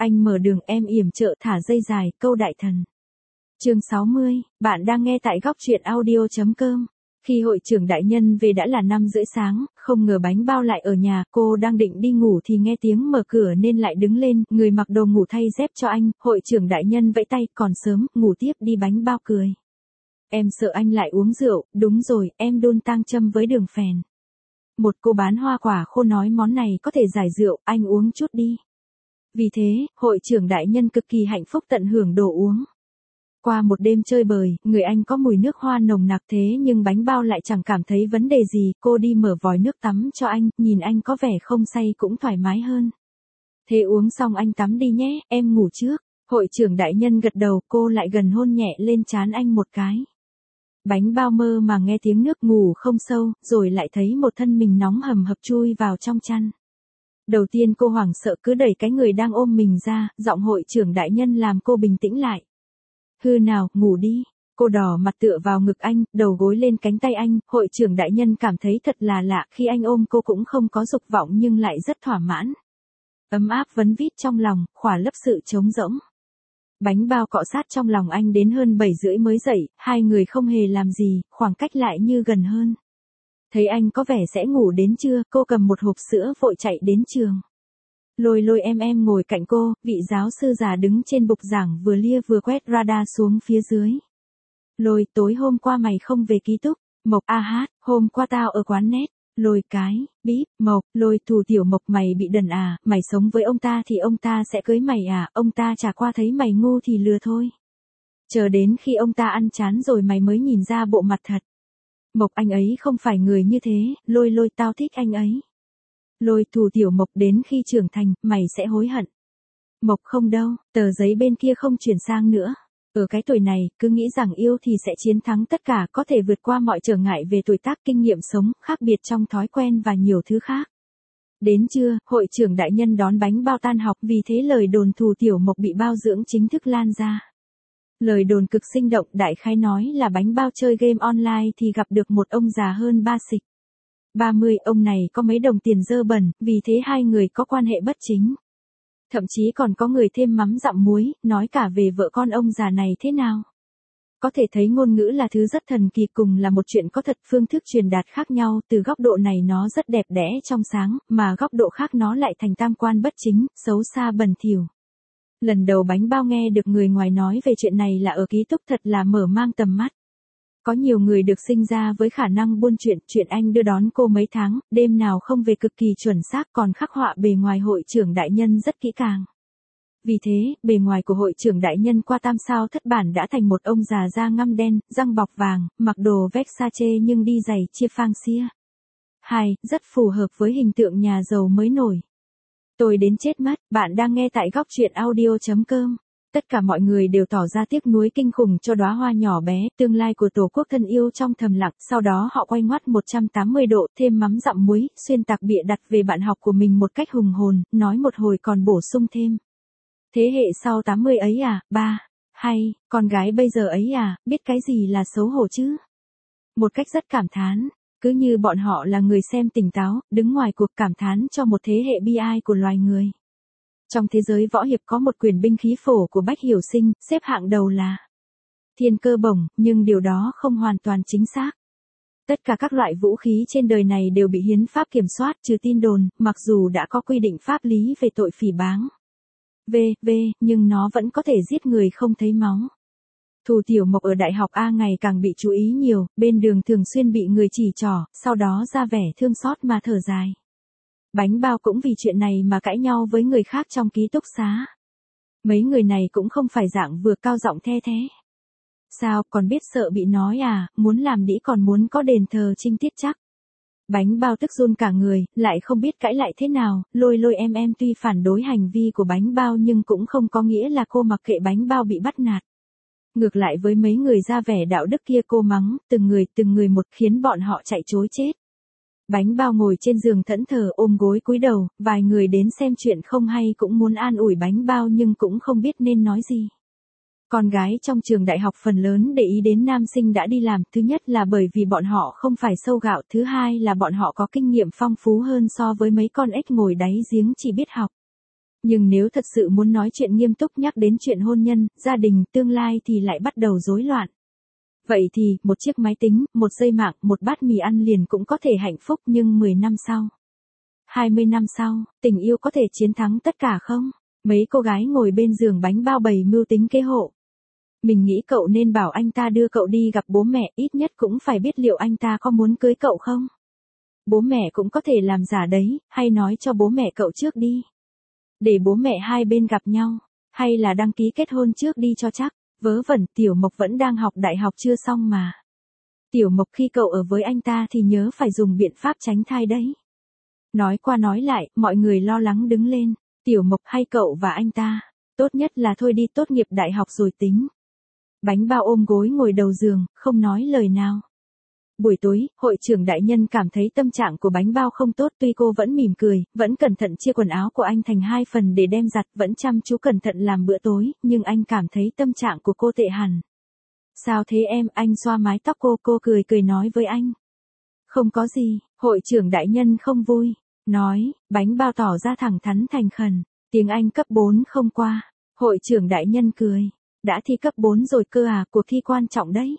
Anh mở đường em yểm trợ thả dây dài, câu đại thần. Chương 60, bạn đang nghe tại góc truyện audio.com. Khi hội trưởng đại nhân về đã là 5:30 sáng, không ngờ Bánh Bao lại ở nhà, cô đang định đi ngủ thì nghe tiếng mở cửa nên lại đứng lên, người mặc đồ ngủ thay dép cho anh, hội trưởng đại nhân vẫy tay, còn sớm, ngủ tiếp đi. Bánh Bao cười. Em sợ anh lại uống rượu, đúng rồi, em đun tang châm với đường phèn. Một cô bán hoa quả khô nói món này có thể giải rượu, anh uống chút đi. Vì thế, hội trưởng đại nhân cực kỳ hạnh phúc tận hưởng đồ uống. Qua một đêm chơi bời, người anh có mùi nước hoa nồng nặc thế nhưng Bánh Bao lại chẳng cảm thấy vấn đề gì, cô đi mở vòi nước tắm cho anh, nhìn anh có vẻ không say cũng thoải mái hơn. Thế uống xong anh tắm đi nhé, em ngủ trước. Hội trưởng đại nhân gật đầu, cô lại gần hôn nhẹ lên trán anh một cái. Bánh Bao mơ mà nghe tiếng nước ngủ không sâu, rồi lại thấy một thân mình nóng hầm hập chui vào trong chăn. Đầu tiên cô hoảng sợ cứ đẩy cái người đang ôm mình ra, giọng hội trưởng đại nhân làm cô bình tĩnh lại. Hư nào, ngủ đi. Cô đỏ mặt tựa vào ngực anh, đầu gối lên cánh tay anh, hội trưởng đại nhân cảm thấy thật là lạ khi anh ôm cô cũng không có dục vọng nhưng lại rất thỏa mãn. Ấm áp vấn vít trong lòng, khỏa lấp sự trống rỗng. Bánh Bao cọ sát trong lòng anh đến hơn 7:30 mới dậy, hai người không hề làm gì, khoảng cách lại như gần hơn. Thấy anh có vẻ sẽ ngủ đến trưa, cô cầm một hộp sữa vội chạy đến trường. Lôi Lôi em ngồi cạnh cô, vị giáo sư già đứng trên bục giảng vừa lia vừa quét radar xuống phía dưới. Lôi, tối hôm qua mày không về ký túc. Mộc, hôm qua tao ở quán net. Lôi cái, bíp, Mộc, Lôi Thù Tiểu Mộc, mày bị đần à, mày sống với ông ta thì ông ta sẽ cưới mày à, ông ta chả qua thấy mày ngu thì lừa thôi. Chờ đến khi ông ta ăn chán rồi mày mới nhìn ra bộ mặt thật. Mộc, anh ấy không phải người như thế, Lôi tao thích anh ấy. Lôi Thù Tiểu Mộc, đến khi trưởng thành, mày sẽ hối hận. Mộc, không đâu, tờ giấy bên kia không chuyển sang nữa. Ở cái tuổi này, cứ nghĩ rằng yêu thì sẽ chiến thắng tất cả, có thể vượt qua mọi trở ngại về tuổi tác, kinh nghiệm sống, khác biệt trong thói quen và nhiều thứ khác. Đến trưa, hội trưởng đại nhân đón Bánh Bao tan học, vì thế lời đồn Thù Tiểu Mộc bị bao dưỡng chính thức lan ra. Lời đồn cực sinh động, đại khái nói là Bánh Bao chơi game online thì gặp được một ông già hơn 30, ông này có mấy đồng tiền dơ bẩn, vì thế hai người có quan hệ bất chính. Thậm chí còn có người thêm mắm dặm muối, nói cả về vợ con ông già này thế nào. Có thể thấy ngôn ngữ là thứ rất thần kỳ, cùng là một chuyện có thật, phương thức truyền đạt khác nhau, từ góc độ này nó rất đẹp đẽ trong sáng, mà góc độ khác nó lại thành tam quan bất chính, xấu xa bẩn thỉu. Lần đầu Bánh Bao nghe được người ngoài nói về chuyện này là ở ký túc, thật là mở mang tầm mắt. Có nhiều người được sinh ra với khả năng buôn chuyện anh đưa đón cô mấy tháng, đêm nào không về cực kỳ chuẩn xác, còn khắc họa bề ngoài hội trưởng đại nhân rất kỹ càng. Vì thế, bề ngoài của hội trưởng đại nhân qua tam sao thất bản đã thành một ông già da ngăm đen, răng bọc vàng, mặc đồ Versace nhưng đi giày chia phang xia. 2. Rất phù hợp với hình tượng nhà giàu mới nổi. Tôi đến chết mất, bạn đang nghe tại góc truyện audio.com. Tất cả mọi người đều tỏ ra tiếc nuối kinh khủng cho đóa hoa nhỏ bé, tương lai của Tổ quốc thân yêu trong thầm lặng, sau đó họ quay ngoắt 180 độ, thêm mắm dặm muối, xuyên tạc bịa đặt về bạn học của mình một cách hùng hồn, nói một hồi còn bổ sung thêm. Thế hệ sau 80 ấy à, hay, con gái bây giờ ấy à, biết cái gì là xấu hổ chứ? Một cách rất cảm thán, cứ như bọn họ là người xem tỉnh táo, đứng ngoài cuộc cảm thán cho một thế hệ bi ai của loài người. Trong thế giới võ hiệp có một quyền binh khí phổ của Bách Hiểu Sinh, xếp hạng đầu là Thiên Cơ Bổng, nhưng điều đó không hoàn toàn chính xác. Tất cả các loại vũ khí trên đời này đều bị hiến pháp kiểm soát, trừ tin đồn, mặc dù đã có quy định pháp lý về tội phỉ báng. Nhưng nó vẫn có thể giết người không thấy máu. Thù Tiểu Mộc ở đại học A ngày càng bị chú ý nhiều, bên đường thường xuyên bị người chỉ trỏ, sau đó ra vẻ thương xót mà thở dài. Bánh Bao cũng vì chuyện này mà cãi nhau với người khác trong ký túc xá. Mấy người này cũng không phải dạng vừa cao giọng the thế. Sao, còn biết sợ bị nói à, muốn làm đĩ còn muốn có đền thờ trinh tiết chắc. Bánh Bao tức run cả người, lại không biết cãi lại thế nào, Lôi em tuy phản đối hành vi của Bánh Bao nhưng cũng không có nghĩa là cô mặc kệ Bánh Bao bị bắt nạt. Ngược lại với mấy người ra vẻ đạo đức kia cô mắng, từng người một khiến bọn họ chạy trối chết. Bánh Bao ngồi trên giường thẫn thờ ôm gối cúi đầu, vài người đến xem chuyện không hay cũng muốn an ủi Bánh Bao nhưng cũng không biết nên nói gì. Con gái trong trường đại học phần lớn để ý đến nam sinh đã đi làm, thứ nhất là bởi vì bọn họ không phải sâu gạo, thứ hai là bọn họ có kinh nghiệm phong phú hơn so với mấy con ếch ngồi đáy giếng chỉ biết học. Nhưng nếu thật sự muốn nói chuyện nghiêm túc nhắc đến chuyện hôn nhân, gia đình, tương lai thì lại bắt đầu rối loạn. Vậy thì, một chiếc máy tính, một dây mạng, một bát mì ăn liền cũng có thể hạnh phúc nhưng 10 năm sau, 20 năm sau, tình yêu có thể chiến thắng tất cả không? Mấy cô gái ngồi bên giường bánh bao bày mưu tính kế hộ. Mình nghĩ cậu nên bảo anh ta đưa cậu đi gặp bố mẹ, ít nhất cũng phải biết liệu anh ta có muốn cưới cậu không? Bố mẹ cũng có thể làm giả đấy, hay nói cho bố mẹ cậu trước đi. Để bố mẹ hai bên gặp nhau, hay là đăng ký kết hôn trước đi cho chắc. Vớ vẩn, Tiểu Mộc vẫn đang học đại học chưa xong mà. Tiểu Mộc khi cậu ở với anh ta thì nhớ phải dùng biện pháp tránh thai đấy. Nói qua nói lại, mọi người lo lắng đứng lên. Tiểu Mộc hay cậu và anh ta? Tốt nhất là thôi đi tốt nghiệp đại học rồi tính. Bánh bao ôm gối ngồi đầu giường, không nói lời nào. Buổi tối, hội trưởng đại nhân cảm thấy tâm trạng của bánh bao không tốt, tuy cô vẫn mỉm cười, vẫn cẩn thận chia quần áo của anh thành 2 phần để đem giặt, vẫn chăm chú cẩn thận làm bữa tối, nhưng anh cảm thấy tâm trạng của cô tệ hẳn. Sao thế em? Anh xoa mái tóc cô cười cười nói với anh. Không có gì, hội trưởng đại nhân không vui. Nói, bánh bao tỏ ra thẳng thắn thành khẩn. Tiếng Anh cấp 4 không qua. Hội trưởng đại nhân cười. Đã thi cấp 4 rồi cơ à, cuộc thi quan trọng đấy.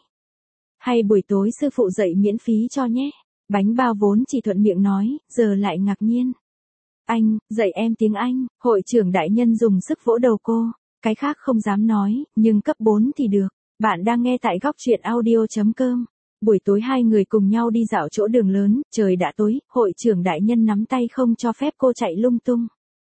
Hay buổi tối sư phụ dạy miễn phí cho nhé. Bánh bao vốn chỉ thuận miệng nói, giờ lại ngạc nhiên. Anh, dạy em tiếng Anh. Hội trưởng đại nhân dùng sức vỗ đầu cô. Cái khác không dám nói, nhưng cấp 4 thì được. Bạn đang nghe tại góc truyện audio.com. Buổi tối hai người cùng nhau đi dạo chỗ đường lớn, trời đã tối, hội trưởng đại nhân nắm tay không cho phép cô chạy lung tung.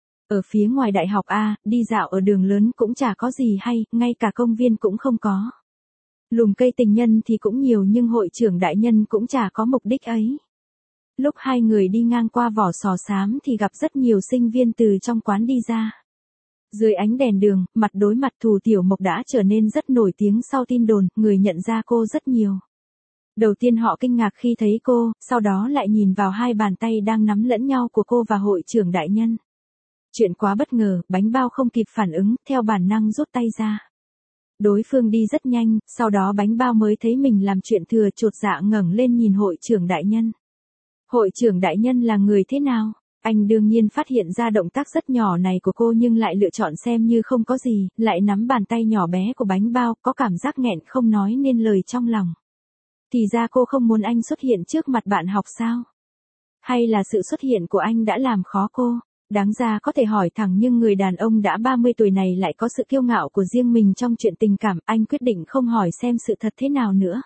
Ở phía ngoài đại học A, đi dạo ở đường lớn cũng chả có gì hay, ngay cả công viên cũng không có. Lùm cây tình nhân thì cũng nhiều nhưng hội trưởng đại nhân cũng chả có mục đích ấy. Lúc hai người đi ngang qua vỏ sò xám thì gặp rất nhiều sinh viên từ trong quán đi ra. Dưới ánh đèn đường, mặt đối mặt Thù Tiểu Mộc đã trở nên rất nổi tiếng sau tin đồn, người nhận ra cô rất nhiều. Đầu tiên họ kinh ngạc khi thấy cô, sau đó lại nhìn vào hai bàn tay đang nắm lẫn nhau của cô và hội trưởng đại nhân. Chuyện quá bất ngờ, bánh bao không kịp phản ứng, theo bản năng rút tay ra. Đối phương đi rất nhanh, sau đó bánh bao mới thấy mình làm chuyện thừa, chột dạ ngẩng lên nhìn hội trưởng đại nhân. Hội trưởng đại nhân là người thế nào? Anh đương nhiên phát hiện ra động tác rất nhỏ này của cô nhưng lại lựa chọn xem như không có gì, lại nắm bàn tay nhỏ bé của bánh bao, có cảm giác nghẹn không nói nên lời trong lòng. Thì ra cô không muốn anh xuất hiện trước mặt bạn học sao? Hay là sự xuất hiện của anh đã làm khó cô? Đáng ra có thể hỏi thẳng nhưng người đàn ông đã 30 tuổi này lại có sự kiêu ngạo của riêng mình trong chuyện tình cảm, anh quyết định không hỏi xem sự thật thế nào nữa.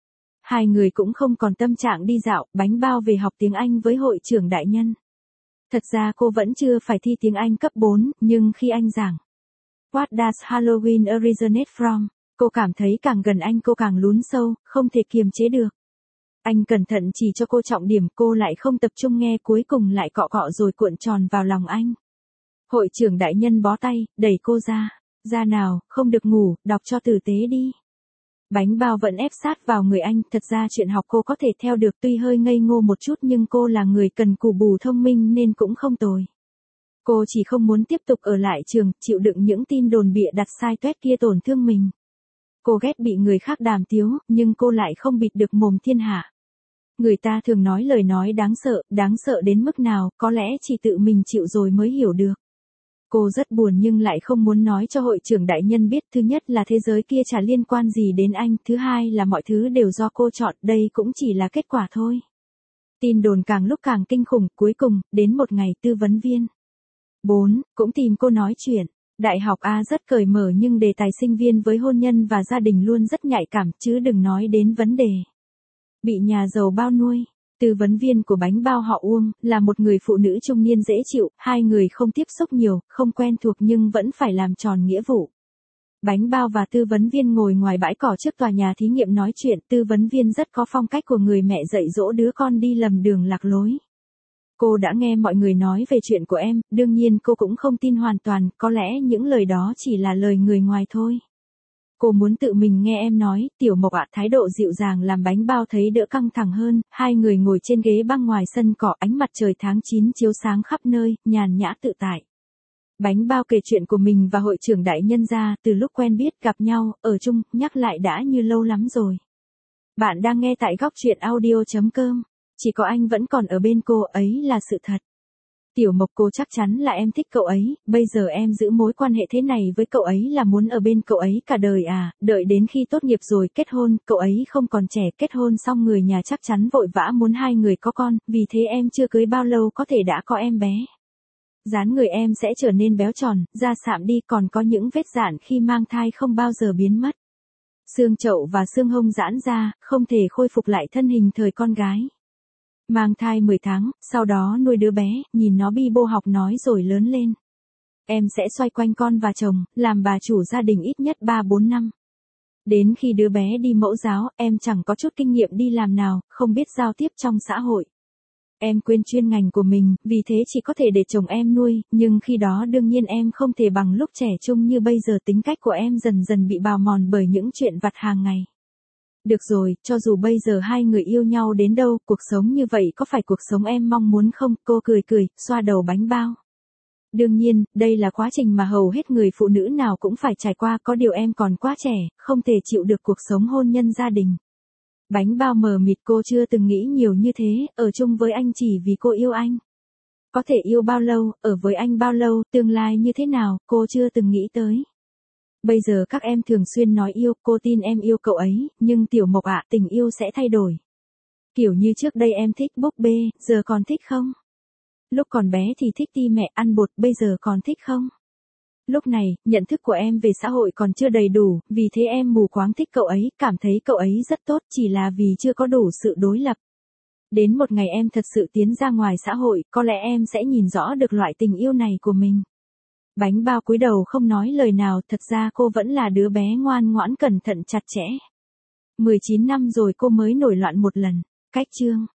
Hai người cũng không còn tâm trạng đi dạo, bánh bao về học tiếng Anh với hội trưởng đại nhân. Thật ra cô vẫn chưa phải thi tiếng Anh cấp 4, nhưng khi anh giảng What does Halloween originate from? Cô cảm thấy càng gần anh cô càng lún sâu, không thể kiềm chế được. Anh cẩn thận chỉ cho cô trọng điểm, cô lại không tập trung nghe, cuối cùng lại cọ cọ rồi cuộn tròn vào lòng anh. Hội trưởng đại nhân bó tay, đẩy cô ra. Ra nào, không được ngủ, đọc cho tử tế đi. Bánh bao vẫn ép sát vào người anh, thật ra chuyện học cô có thể theo được, tuy hơi ngây ngô một chút nhưng cô là người cần cù bù thông minh nên cũng không tồi. Cô chỉ không muốn tiếp tục ở lại trường, chịu đựng những tin đồn bịa đặt sai tuét kia tổn thương mình. Cô ghét bị người khác đàm tiếu, nhưng cô lại không bịt được mồm thiên hạ. Người ta thường nói lời nói đáng sợ đến mức nào, có lẽ chỉ tự mình chịu rồi mới hiểu được. Cô rất buồn nhưng lại không muốn nói cho hội trưởng đại nhân biết, thứ nhất là thế giới kia chả liên quan gì đến anh, thứ hai là mọi thứ đều do cô chọn, đây cũng chỉ là kết quả thôi. Tin đồn càng lúc càng kinh khủng, cuối cùng, đến một ngày tư vấn viên 4, cũng tìm cô nói chuyện. Đại học A rất cởi mở nhưng đề tài sinh viên với hôn nhân và gia đình luôn rất nhạy cảm, chứ đừng nói đến vấn đề bị nhà giàu bao nuôi. Tư vấn viên của bánh bao họ Uông, là một người phụ nữ trung niên dễ chịu, hai người không tiếp xúc nhiều, không quen thuộc nhưng vẫn phải làm tròn nghĩa vụ. Bánh bao và tư vấn viên ngồi ngoài bãi cỏ trước tòa nhà thí nghiệm nói chuyện, tư vấn viên rất có phong cách của người mẹ dạy dỗ đứa con đi lầm đường lạc lối. Cô đã nghe mọi người nói về chuyện của em, đương nhiên cô cũng không tin hoàn toàn, có lẽ những lời đó chỉ là lời người ngoài thôi. Cô muốn tự mình nghe em nói, Tiểu Mộc ạ, thái độ dịu dàng làm bánh bao thấy đỡ căng thẳng hơn, hai người ngồi trên ghế băng ngoài sân cỏ, ánh mặt trời tháng 9 chiếu sáng khắp nơi, nhàn nhã tự tại. Bánh bao kể chuyện của mình và hội trưởng đại nhân ra, từ lúc quen biết gặp nhau, ở chung, nhắc lại đã như lâu lắm rồi. Bạn đang nghe tại góc truyện audio.com. Chỉ có anh vẫn còn ở bên cô ấy là sự thật. Tiểu Mộc cô chắc chắn là em thích cậu ấy, bây giờ em giữ mối quan hệ thế này với cậu ấy là muốn ở bên cậu ấy cả đời à, đợi đến khi tốt nghiệp rồi kết hôn, cậu ấy không còn trẻ, kết hôn xong người nhà chắc chắn vội vã muốn hai người có con, vì thế em chưa cưới bao lâu có thể đã có em bé. Dáng người em sẽ trở nên béo tròn, da sạm đi, còn có những vết rạn khi mang thai không bao giờ biến mất. Xương chậu và xương hông giãn ra, không thể khôi phục lại thân hình thời con gái. Mang thai 10 tháng, sau đó nuôi đứa bé, nhìn nó bi bô học nói rồi lớn lên. Em sẽ xoay quanh con và chồng, làm bà chủ gia đình ít nhất 3-4 năm. Đến khi đứa bé đi mẫu giáo, em chẳng có chút kinh nghiệm đi làm nào, không biết giao tiếp trong xã hội. Em quên chuyên ngành của mình, vì thế chỉ có thể để chồng em nuôi, nhưng khi đó đương nhiên em không thể bằng lúc trẻ trung như bây giờ, tính cách của em dần dần bị bào mòn bởi những chuyện vặt hàng ngày. Được rồi, cho dù bây giờ hai người yêu nhau đến đâu, cuộc sống như vậy có phải cuộc sống em mong muốn không? Cô cười cười, xoa đầu bánh bao. Đương nhiên, đây là quá trình mà hầu hết người phụ nữ nào cũng phải trải qua, có điều em còn quá trẻ, không thể chịu được cuộc sống hôn nhân gia đình. Bánh bao mờ mịt, cô chưa từng nghĩ nhiều như thế, ở chung với anh chỉ vì cô yêu anh. Có thể yêu bao lâu, ở với anh bao lâu, tương lai như thế nào, cô chưa từng nghĩ tới. Bây giờ các em thường xuyên nói yêu, cô tin em yêu cậu ấy, nhưng Tiểu Mộc ạ, tình yêu sẽ thay đổi. Kiểu như trước đây em thích búp bê, giờ còn thích không? Lúc còn bé thì thích ti mẹ ăn bột, bây giờ còn thích không? Lúc này, nhận thức của em về xã hội còn chưa đầy đủ, vì thế em mù quáng thích cậu ấy, cảm thấy cậu ấy rất tốt, chỉ là vì chưa có đủ sự đối lập. Đến một ngày em thật sự tiến ra ngoài xã hội, có lẽ em sẽ nhìn rõ được loại tình yêu này của mình. Bánh bao cúi đầu không nói lời nào, thật ra cô vẫn là đứa bé ngoan ngoãn cẩn thận chặt chẽ. 19 năm rồi cô mới nổi loạn một lần. Cách chương